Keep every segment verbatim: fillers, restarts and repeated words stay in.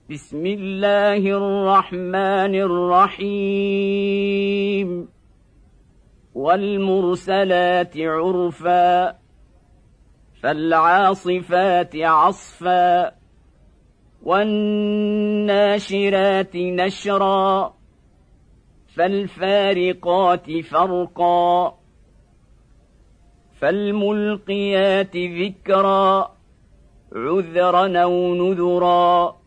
بسم الله الرحمن الرحيم والمرسلات عرفا فالعاصفات عصفا والناشرات نشرا فالفارقات فرقا فالملقيات ذكرا عذرا أو نذرا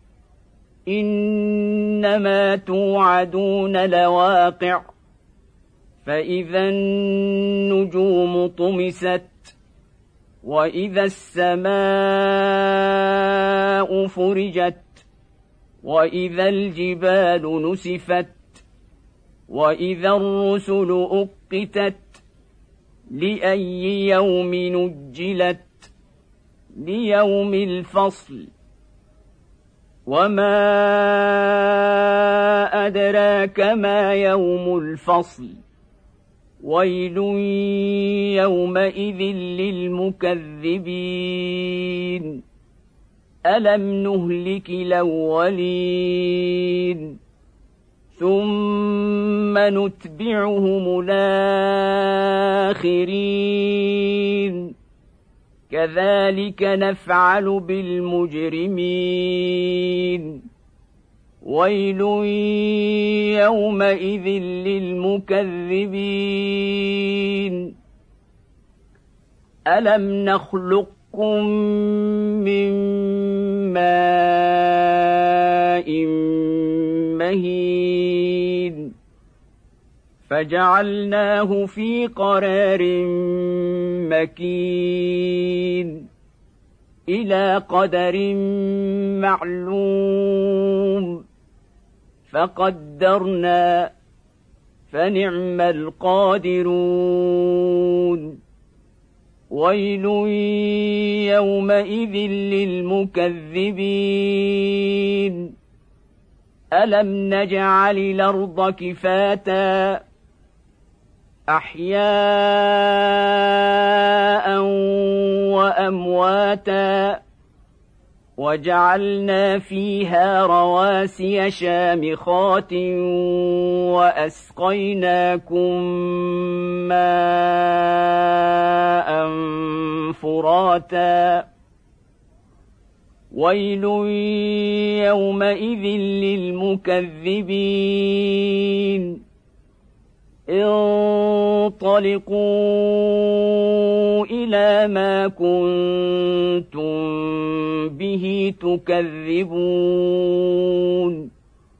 إنما توعدون لواقع فإذا النجوم طمست وإذا السماء فرجت وإذا الجبال نسفت وإذا الرسل أقتت لأي يوم نجلت ليوم الفصل وما أدراك ما يوم الفصل ويل يومئذ للمكذبين ألم نهلك الأولين ثم نتبعهم الآخرين كذلك نفعل بالمجرمين ويل يومئذ للمكذبين ألم نخلقكم من ماء مهين فجعلناه في قرار مكين إلى قدر معلوم فقدرنا فنعم القادرون ويل يومئذ للمكذبين ألم نجعل الأرض كفاتا أحياء وأمواتا وجعلنا فيها رواسي شامخات وأسقيناكم ماء فراتا ويل يومئذ للمكذبين انطلقوا إلى ما كنتم به تكذبون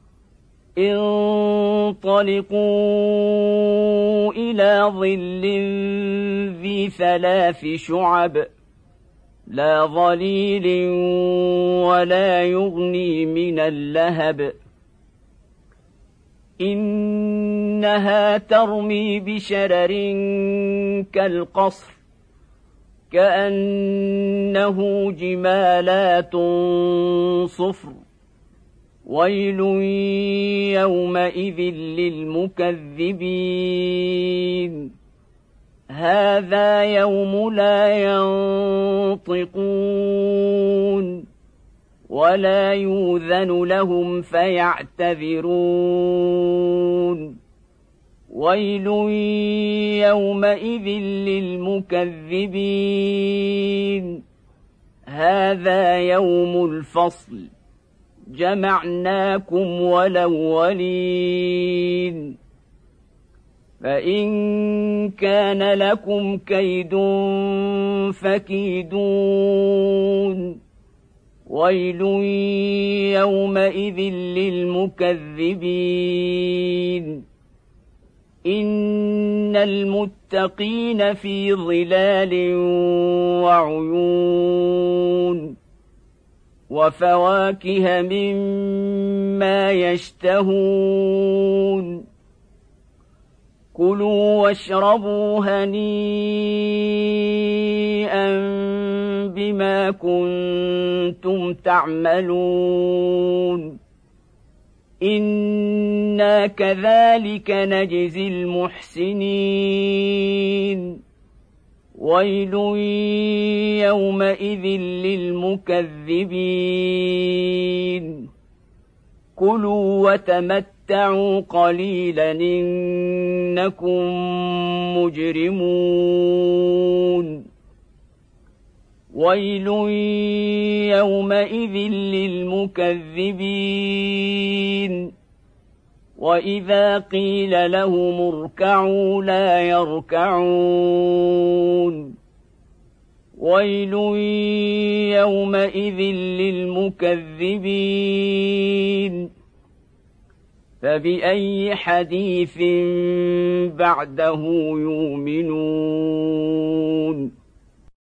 انطلقوا إلى ظل ذي ثلاث شعب لا ظليل ولا يغني من اللهب إنها ترمي بشرر كالقصر كأنه جمالات صفر ويل يومئذ للمكذبين هذا يوم لا ينطقون ولا يؤذن لهم فيعتذرون ويل يومئذ للمكذبين هذا يوم الفصل جمعناكم والأولين فإن كان لكم كيد فكيدون ويل يومئذ للمكذبين إن المتقين في ظلال وعيون وفواكه مما يشتهون كلوا واشربوا هنيئا بما كنتم تعملون إنا كذلك نجزي المحسنين ويل يومئذ للمكذبين كلوا وتمتعوا قليلا إنكم مجرمون ويل يومئذ للمكذبين وإذا قيل لهم اركعوا لا يركعون ويل يومئذ للمكذبين فبأي حديث بعده يؤمنون